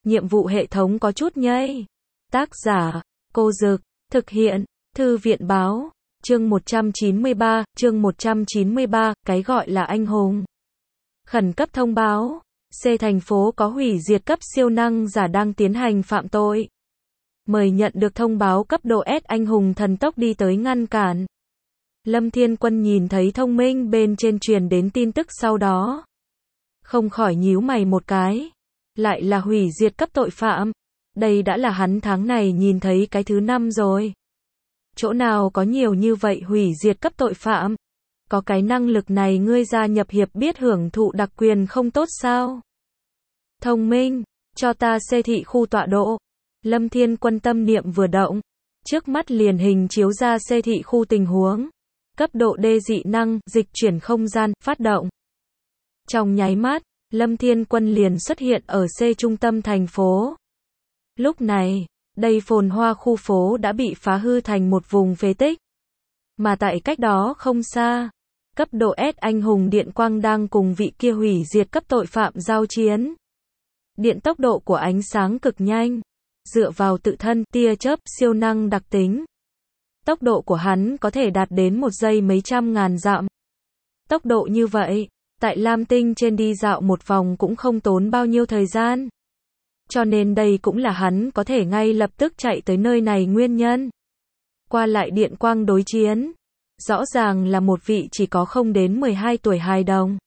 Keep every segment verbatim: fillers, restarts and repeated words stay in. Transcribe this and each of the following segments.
nhiệm vụ hệ thống có chút nhây. Tác giả, Cô Dực, thực hiện, Thư viện Báo, chương một trăm chín mươi ba, chương một trăm chín mươi ba, cái gọi là anh hùng. Khẩn cấp thông báo, C thành phố có hủy diệt cấp siêu năng giả đang tiến hành phạm tội. Mời nhận được thông báo cấp độ S anh hùng thần tốc đi tới ngăn cản. Lâm Thiên Quân nhìn thấy thông minh bên trên truyền đến tin tức sau đó. Không khỏi nhíu mày một cái. Lại là hủy diệt cấp tội phạm. Đây đã là hắn tháng này nhìn thấy cái thứ năm rồi. Chỗ nào có nhiều như vậy hủy diệt cấp tội phạm? Có cái năng lực này ngươi gia nhập hiệp biết hưởng thụ đặc quyền không tốt sao? Thông minh, cho ta xê thị khu tọa độ. Lâm Thiên Quân tâm niệm vừa động. Trước mắt liền hình chiếu ra xê thị khu tình huống. Cấp độ D dị năng, dịch chuyển không gian, phát động. Trong nháy mắt, Lâm Thiên Quân liền xuất hiện ở C trung tâm thành phố. Lúc này, đây phồn hoa khu phố đã bị phá hư thành một vùng phế tích. Mà tại cách đó không xa, cấp độ S anh hùng Điện Quang đang cùng vị kia hủy diệt cấp tội phạm giao chiến. Điện tốc độ của ánh sáng cực nhanh, dựa vào tự thân tia chớp siêu năng đặc tính. Tốc độ của hắn có thể đạt đến một giây mấy trăm ngàn dặm. Tốc độ như vậy, tại Lam Tinh trên đi dạo một vòng cũng không tốn bao nhiêu thời gian. Cho nên đây cũng là hắn có thể ngay lập tức chạy tới nơi này nguyên nhân. Qua lại Điện Quang đối chiến, rõ ràng là một vị chỉ có không đến mười hai tuổi hài đồng.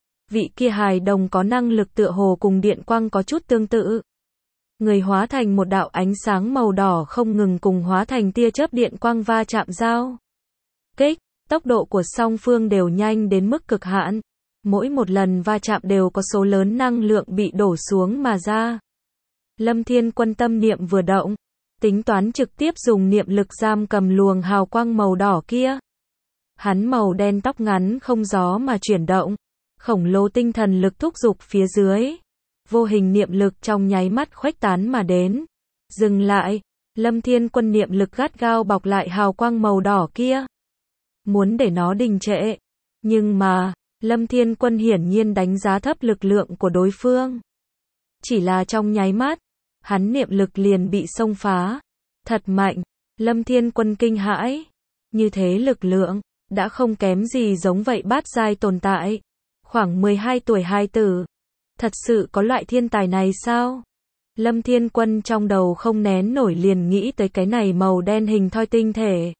Vị kia hài đồng có năng lực tựa hồ cùng Điện Quang có chút tương tự. Người hóa thành một đạo ánh sáng màu đỏ không ngừng cùng hóa thành tia chớp Điện Quang va chạm giao kích, tốc độ của song phương đều nhanh đến mức cực hạn. Mỗi một lần va chạm đều có số lớn năng lượng bị đổ xuống mà ra. Lâm Thiên Quân tâm niệm vừa động, tính toán trực tiếp dùng niệm lực giam cầm luồng hào quang màu đỏ kia. Hắn màu đen tóc ngắn không gió mà chuyển động, khổng lồ tinh thần lực thúc giục phía dưới. Vô hình niệm lực trong nháy mắt khuếch tán mà đến. Dừng lại, Lâm Thiên Quân niệm lực gắt gao bọc lại hào quang màu đỏ kia. Muốn để nó đình trệ. Nhưng mà, Lâm Thiên Quân hiển nhiên đánh giá thấp lực lượng của đối phương. Chỉ là trong nháy mắt, hắn niệm lực liền bị xông phá. Thật mạnh, Lâm Thiên Quân kinh hãi. Như thế lực lượng, đã không kém gì giống vậy bát giai tồn tại. Khoảng mười hai tuổi hài tử. Thật sự có loại thiên tài này sao? Lâm Thiên Quân trong đầu không nén nổi liền nghĩ tới cái này màu đen hình thoi tinh thể.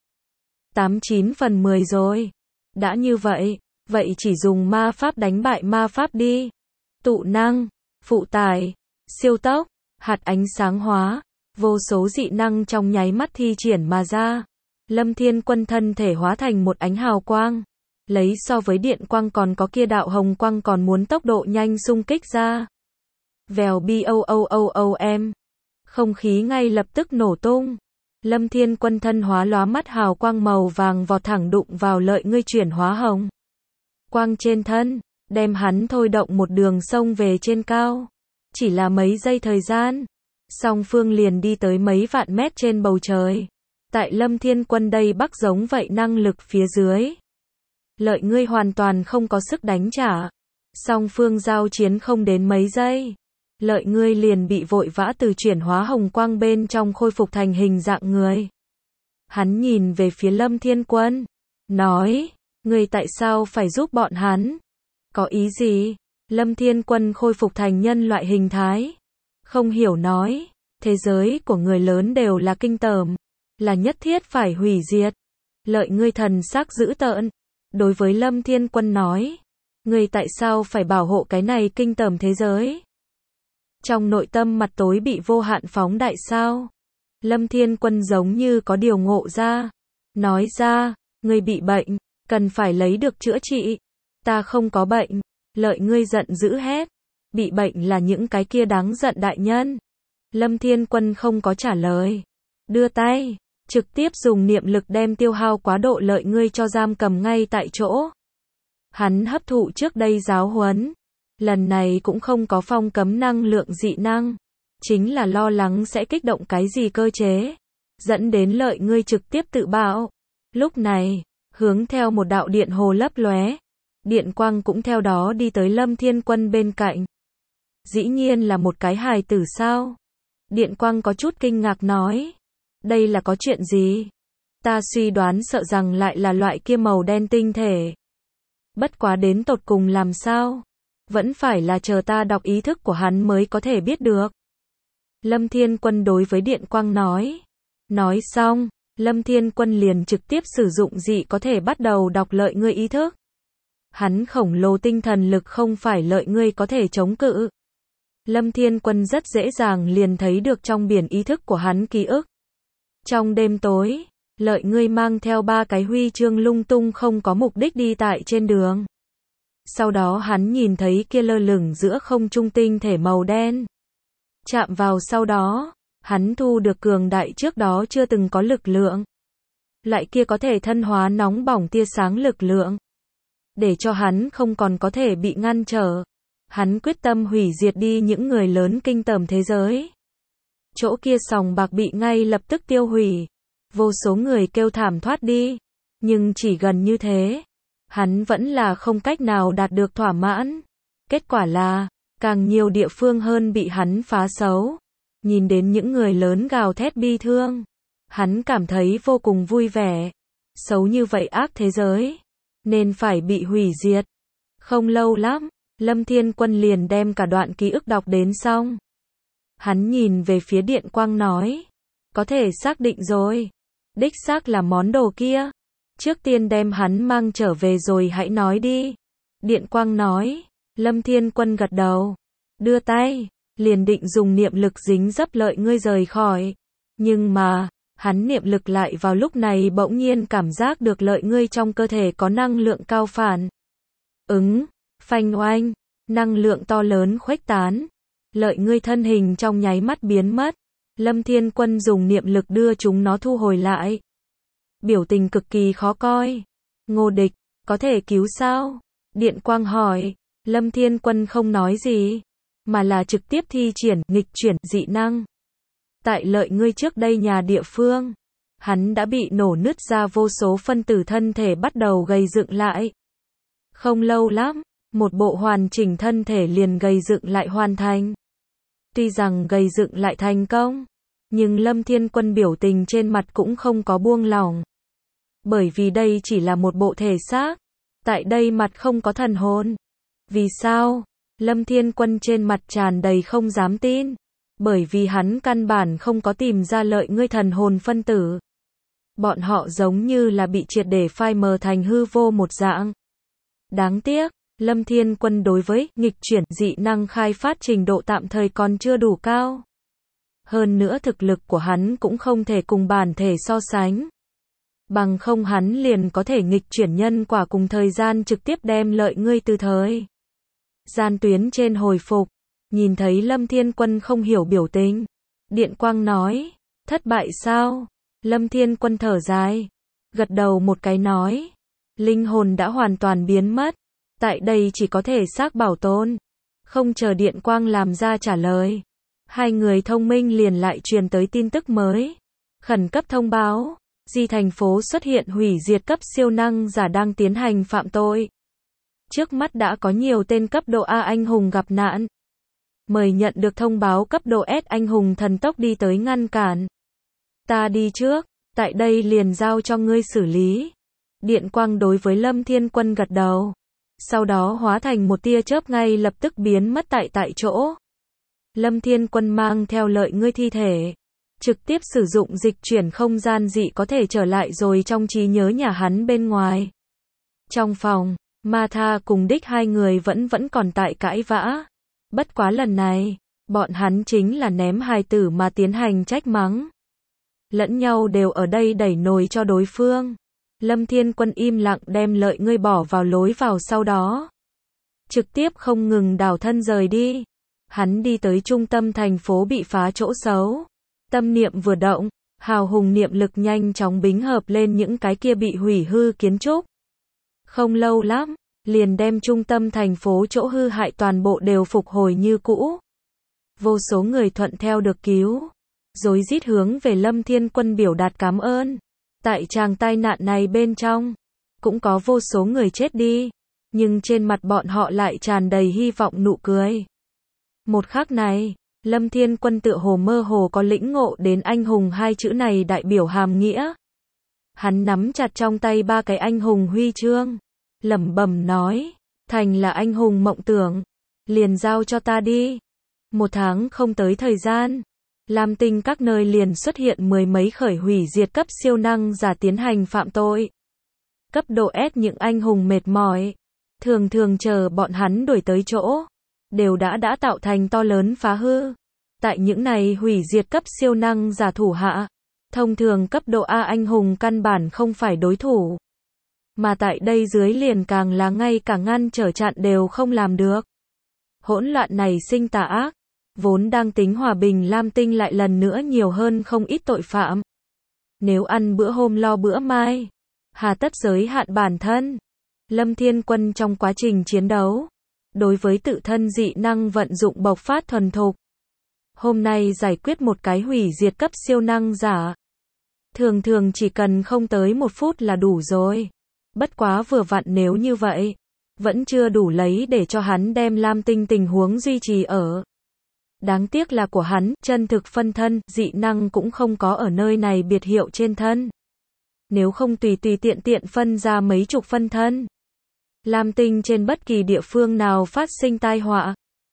tám chín phần mười rồi. Đã như vậy, vậy chỉ dùng ma pháp đánh bại ma pháp đi. Tụ năng, phụ tải, siêu tốc, hạt ánh sáng hóa, vô số dị năng trong nháy mắt thi triển mà ra. Lâm Thiên Quân thân thể hóa thành một ánh hào quang. Lấy so với Điện Quang còn có kia đạo hồng quang còn muốn tốc độ nhanh xung kích ra. Vèo boom. Không khí ngay lập tức nổ tung. Lâm Thiên Quân thân hóa lóa mắt hào quang màu vàng vọt thẳng đụng vào lợi ngươi chuyển hóa hồng quang trên thân, đem hắn thôi động một đường sông về trên cao. Chỉ là mấy giây thời gian, song phương liền đi tới mấy vạn mét trên bầu trời. Tại Lâm Thiên Quân đây bắc giống vậy năng lực phía dưới. Lợi ngươi hoàn toàn không có sức đánh trả. Song phương giao chiến không đến mấy giây. Lợi ngươi liền bị vội vã từ chuyển hóa hồng quang bên trong khôi phục thành hình dạng người. Hắn nhìn về phía Lâm Thiên Quân. Nói, ngươi tại sao phải giúp bọn hắn? Có ý gì? Lâm Thiên Quân khôi phục thành nhân loại hình thái. Không hiểu nói, thế giới của người lớn đều là kinh tởm. Là nhất thiết phải hủy diệt. Lợi ngươi thần sắc dữ tợn. Đối với Lâm Thiên Quân nói, ngươi tại sao phải bảo hộ cái này kinh tởm thế giới? Trong nội tâm mặt tối bị vô hạn phóng đại sao? Lâm Thiên Quân giống như có điều ngộ ra. Nói ra, ngươi bị bệnh, cần phải lấy được chữa trị. Ta không có bệnh. Lợi ngươi giận dữ hét. Bị bệnh là những cái kia đáng giận đại nhân. Lâm Thiên Quân không có trả lời. Đưa tay. Trực tiếp dùng niệm lực đem tiêu hao quá độ lợi ngươi cho giam cầm ngay tại chỗ. Hắn hấp thụ trước đây giáo huấn. Lần này cũng không có phong cấm năng lượng dị năng. Chính là lo lắng sẽ kích động cái gì cơ chế. Dẫn đến lợi ngươi trực tiếp tự bạo. Lúc này, hướng theo một đạo điện hồ lấp lóe. Điện quang cũng theo đó đi tới Lâm Thiên Quân bên cạnh. Dĩ nhiên là một cái hài tử sao? Điện quang có chút kinh ngạc nói. Đây là có chuyện gì? Ta suy đoán sợ rằng lại là loại kia màu đen tinh thể. Bất quá đến tột cùng làm sao? Vẫn phải là chờ ta đọc ý thức của hắn mới có thể biết được. Lâm Thiên Quân đối với Điện Quang nói. Nói xong, Lâm Thiên Quân liền trực tiếp sử dụng dị có thể bắt đầu đọc lợi ngươi ý thức. Hắn khổng lồ tinh thần lực không phải lợi ngươi có thể chống cự. Lâm Thiên Quân rất dễ dàng liền thấy được trong biển ý thức của hắn ký ức. Trong đêm tối, lợi ngươi mang theo ba cái huy chương lung tung không có mục đích đi tại trên đường. Sau đó hắn nhìn thấy kia lơ lửng giữa không trung tinh thể màu đen. Chạm vào sau đó, hắn thu được cường đại trước đó chưa từng có lực lượng. Lại kia có thể thân hóa nóng bỏng tia sáng lực lượng. Để cho hắn không còn có thể bị ngăn trở. Hắn quyết tâm hủy diệt đi những người lớn kinh tởm thế giới. Chỗ kia sòng bạc bị ngay lập tức tiêu hủy. Vô số người kêu thảm thoát đi. Nhưng chỉ gần như thế, hắn vẫn là không cách nào đạt được thỏa mãn. Kết quả là, càng nhiều địa phương hơn bị hắn phá xấu. Nhìn đến những người lớn gào thét bi thương. Hắn cảm thấy vô cùng vui vẻ. Xấu như vậy ác thế giới. Nên phải bị hủy diệt. Không lâu lắm, Lâm Thiên Quân liền đem cả đoạn ký ức đọc đến xong. Hắn nhìn về phía Điện Quang nói. Có thể xác định rồi. Đích xác là món đồ kia. Trước tiên đem hắn mang trở về rồi hãy nói đi. Điện Quang nói. Lâm Thiên Quân gật đầu. Đưa tay. Liền định dùng niệm lực dính dấp lợi ngươi rời khỏi. Nhưng mà, hắn niệm lực lại vào lúc này bỗng nhiên cảm giác được lợi ngươi trong cơ thể có năng lượng cao phản. Ứng, phanh oanh, năng lượng to lớn khuếch tán. Lợi ngươi thân hình trong nháy mắt biến mất. Lâm Thiên Quân dùng niệm lực đưa chúng nó thu hồi lại. Biểu tình cực kỳ khó coi. Ngô Địch, có thể cứu sao? Điện Quang hỏi. Lâm Thiên Quân không nói gì, mà là trực tiếp thi triển nghịch chuyển dị năng. Tại lợi ngươi trước đây nhà địa phương, hắn đã bị nổ nứt ra vô số phân tử thân thể bắt đầu gây dựng lại. Không lâu lắm, một bộ hoàn chỉnh thân thể liền gây dựng lại hoàn thành. Tuy rằng gây dựng lại thành công, nhưng Lâm Thiên Quân biểu tình trên mặt cũng không có buông lỏng. Bởi vì đây chỉ là một bộ thể xác, tại đây mặt không có thần hồn. Vì sao? Lâm Thiên Quân trên mặt tràn đầy không dám tin. Bởi vì hắn căn bản không có tìm ra lợi ngươi thần hồn phân tử. Bọn họ giống như là bị triệt để phai mờ thành hư vô một dạng. Đáng tiếc, Lâm Thiên Quân đối với nghịch chuyển dị năng khai phát trình độ tạm thời còn chưa đủ cao. Hơn nữa thực lực của hắn cũng không thể cùng bản thể so sánh. Bằng không hắn liền có thể nghịch chuyển nhân quả cùng thời gian trực tiếp đem lợi ngươi từ thời gian tuyến trên hồi phục. Nhìn thấy Lâm Thiên Quân không hiểu biểu tình. Điện Quang nói. Thất bại sao? Lâm Thiên Quân thở dài. Gật đầu một cái nói. Linh hồn đã hoàn toàn biến mất. Tại đây chỉ có thể xác bảo tồn. Không chờ Điện Quang làm ra trả lời. Hai người thông minh liền lại truyền tới tin tức mới. Khẩn cấp thông báo. Di thành phố xuất hiện hủy diệt cấp siêu năng giả đang tiến hành phạm tội. Trước mắt đã có nhiều tên cấp độ A anh hùng gặp nạn. Mời nhận được thông báo cấp độ S anh hùng thần tốc đi tới ngăn cản. Ta đi trước, tại đây liền giao cho ngươi xử lý. Điện Quang đối với Lâm Thiên Quân gật đầu. Sau đó hóa thành một tia chớp ngay lập tức biến mất tại tại chỗ. Lâm Thiên Quân mang theo lợi ngươi thi thể. Trực tiếp sử dụng dịch chuyển không gian dị có thể trở lại rồi trong trí nhớ nhà hắn bên ngoài. Trong phòng, Ma Tha cùng Đích hai người vẫn vẫn còn tại cãi vã. Bất quá lần này, bọn hắn chính là ném hài tử mà tiến hành trách mắng. Lẫn nhau đều ở đây đẩy nồi cho đối phương. Lâm Thiên Quân im lặng đem lợi ngươi bỏ vào lối vào sau đó. Trực tiếp không ngừng đảo thân rời đi. Hắn đi tới trung tâm thành phố bị phá chỗ xấu. Tâm niệm vừa động, hào hùng niệm lực nhanh chóng bính hợp lên những cái kia bị hủy hư kiến trúc. Không lâu lắm, liền đem trung tâm thành phố chỗ hư hại toàn bộ đều phục hồi như cũ. Vô số người thuận theo được cứu, rối rít hướng về Lâm Thiên Quân biểu đạt cảm ơn. Tại tràng tai nạn này bên trong, cũng có vô số người chết đi, nhưng trên mặt bọn họ lại tràn đầy hy vọng nụ cười. Một khắc này, Lâm Thiên Quân tựa hồ mơ hồ có lĩnh ngộ đến anh hùng hai chữ này đại biểu hàm nghĩa. Hắn nắm chặt trong tay ba cái anh hùng huy chương, lẩm bẩm nói, thành là anh hùng mộng tưởng, liền giao cho ta đi. Một tháng không tới thời gian, Lam Tinh các nơi liền xuất hiện mười mấy khởi hủy diệt cấp siêu năng giả tiến hành phạm tội. Cấp độ S những anh hùng mệt mỏi, thường thường chờ bọn hắn đuổi tới chỗ, đều đã đã tạo thành to lớn phá hư. Tại những này hủy diệt cấp siêu năng giả thủ hạ, thông thường cấp độ A anh hùng căn bản không phải đối thủ. Mà tại đây dưới liền càng là ngay cả ngăn trở chặn đều không làm được. Hỗn loạn này sinh tà ác, vốn đang tính hòa bình Lam Tinh lại lần nữa nhiều hơn không ít tội phạm. Nếu ăn bữa hôm lo bữa mai, hà tất giới hạn bản thân. Lâm Thiên Quân trong quá trình chiến đấu, đối với tự thân dị năng vận dụng bộc phát thuần thục. Hôm nay giải quyết một cái hủy diệt cấp siêu năng giả, thường thường chỉ cần không tới một phút là đủ rồi. Bất quá vừa vặn nếu như vậy, vẫn chưa đủ lấy để cho hắn đem Lam Tinh tình huống duy trì ở. Đáng tiếc là của hắn, chân thực phân thân, dị năng cũng không có ở nơi này biệt hiệu trên thân. Nếu không tùy tùy tiện tiện phân ra mấy chục phân thân, Lam Tinh trên bất kỳ địa phương nào phát sinh tai họa,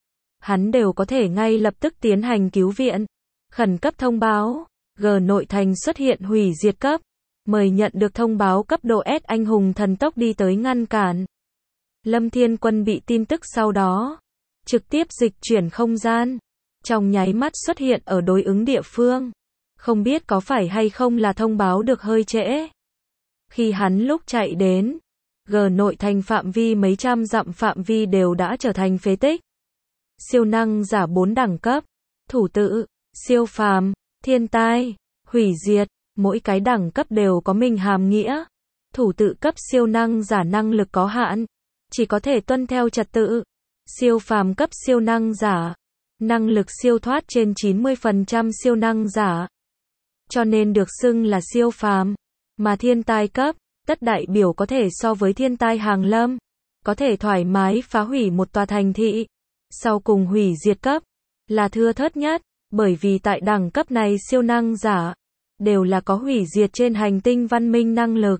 hắn đều có thể ngay lập tức tiến hành cứu viện. Khẩn cấp thông báo, G nội thành xuất hiện hủy diệt cấp, mời nhận được thông báo cấp độ S anh hùng thần tốc đi tới ngăn cản. Lâm Thiên Quân bị tin tức sau đó, trực tiếp dịch chuyển không gian, trong nháy mắt xuất hiện ở đối ứng địa phương. Không biết có phải hay không là thông báo được hơi trễ. Khi hắn lúc chạy đến, G nội thành phạm vi mấy trăm dặm phạm vi đều đã trở thành phế tích. Siêu năng giả bốn đẳng cấp, thủ tự, siêu phàm, thiên tai, hủy diệt, mỗi cái đẳng cấp đều có mình hàm nghĩa. Thủ tự cấp siêu năng giả năng lực có hạn, chỉ có thể tuân theo trật tự. Siêu phàm cấp siêu năng giả, năng lực siêu thoát trên chín mươi phần trăm siêu năng giả, cho nên được xưng là siêu phàm. Mà thiên tai cấp, tất đại biểu có thể so với thiên tai hàng lâm, có thể thoải mái phá hủy một tòa thành thị. Sau cùng hủy diệt cấp, là thưa thớt nhất, bởi vì tại đẳng cấp này siêu năng giả, đều là có hủy diệt trên hành tinh văn minh năng lực.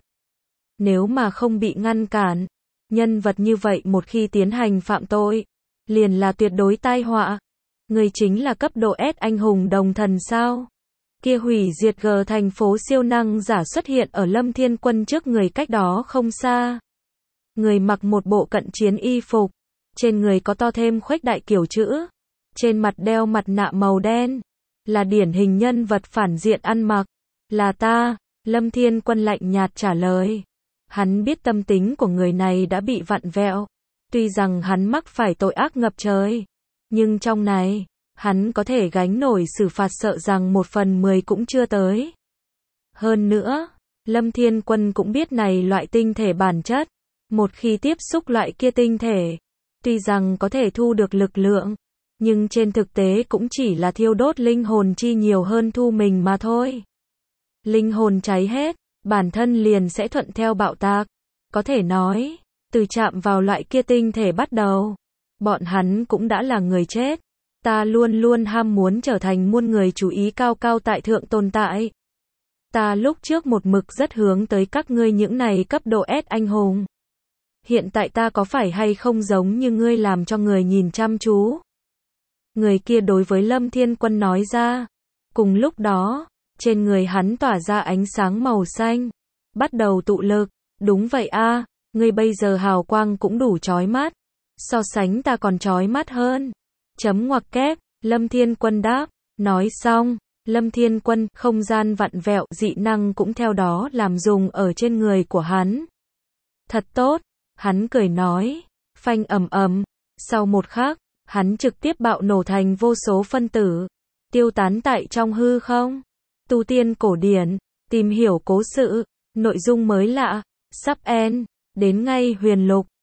Nếu mà không bị ngăn cản, nhân vật như vậy một khi tiến hành phạm tội, liền là tuyệt đối tai họa. Người chính là cấp độ S anh hùng đồng thần sao? Kia hủy diệt G thành phố siêu năng giả xuất hiện ở Lâm Thiên Quân trước người cách đó không xa. Người mặc một bộ cận chiến y phục, trên người có to thêm khuếch đại kiểu chữ, trên mặt đeo mặt nạ màu đen, là điển hình nhân vật phản diện ăn mặc. Là ta, Lâm Thiên Quân lạnh nhạt trả lời. Hắn biết tâm tính của người này đã bị vặn vẹo, tuy rằng hắn mắc phải tội ác ngập trời, nhưng trong này, hắn có thể gánh nổi xử phạt sợ rằng một phần mười cũng chưa tới. Hơn nữa, Lâm Thiên Quân cũng biết này loại tinh thể bản chất, một khi tiếp xúc loại kia tinh thể, tuy rằng có thể thu được lực lượng, nhưng trên thực tế cũng chỉ là thiêu đốt linh hồn chi nhiều hơn thu mình mà thôi. Linh hồn cháy hết, bản thân liền sẽ thuận theo bạo tạc. Có thể nói, từ chạm vào loại kia tinh thể bắt đầu, bọn hắn cũng đã là người chết. Ta luôn luôn ham muốn trở thành muôn người chú ý cao cao tại thượng tồn tại. Ta lúc trước một mực rất hướng tới các ngươi những này cấp độ S anh hùng. Hiện tại ta có phải hay không giống như ngươi làm cho người nhìn chăm chú? Người kia đối với Lâm Thiên Quân nói ra. Cùng lúc đó, trên người hắn tỏa ra ánh sáng màu xanh, bắt đầu tụ lực. Đúng vậy a, ngươi bây giờ hào quang cũng đủ chói mắt, so sánh ta còn chói mắt hơn. Chấm ngoặc kép, Lâm Thiên Quân đáp. Nói xong, Lâm Thiên Quân, không gian vặn vẹo, dị năng cũng theo đó làm dùng ở trên người của hắn. Thật tốt, hắn cười nói. Phanh ầm ầm, sau một khắc, hắn trực tiếp bạo nổ thành vô số phân tử, tiêu tán tại trong hư không. Tu tiên cổ điển, tìm hiểu cố sự, nội dung mới lạ, sắp end, đến ngay huyền lục.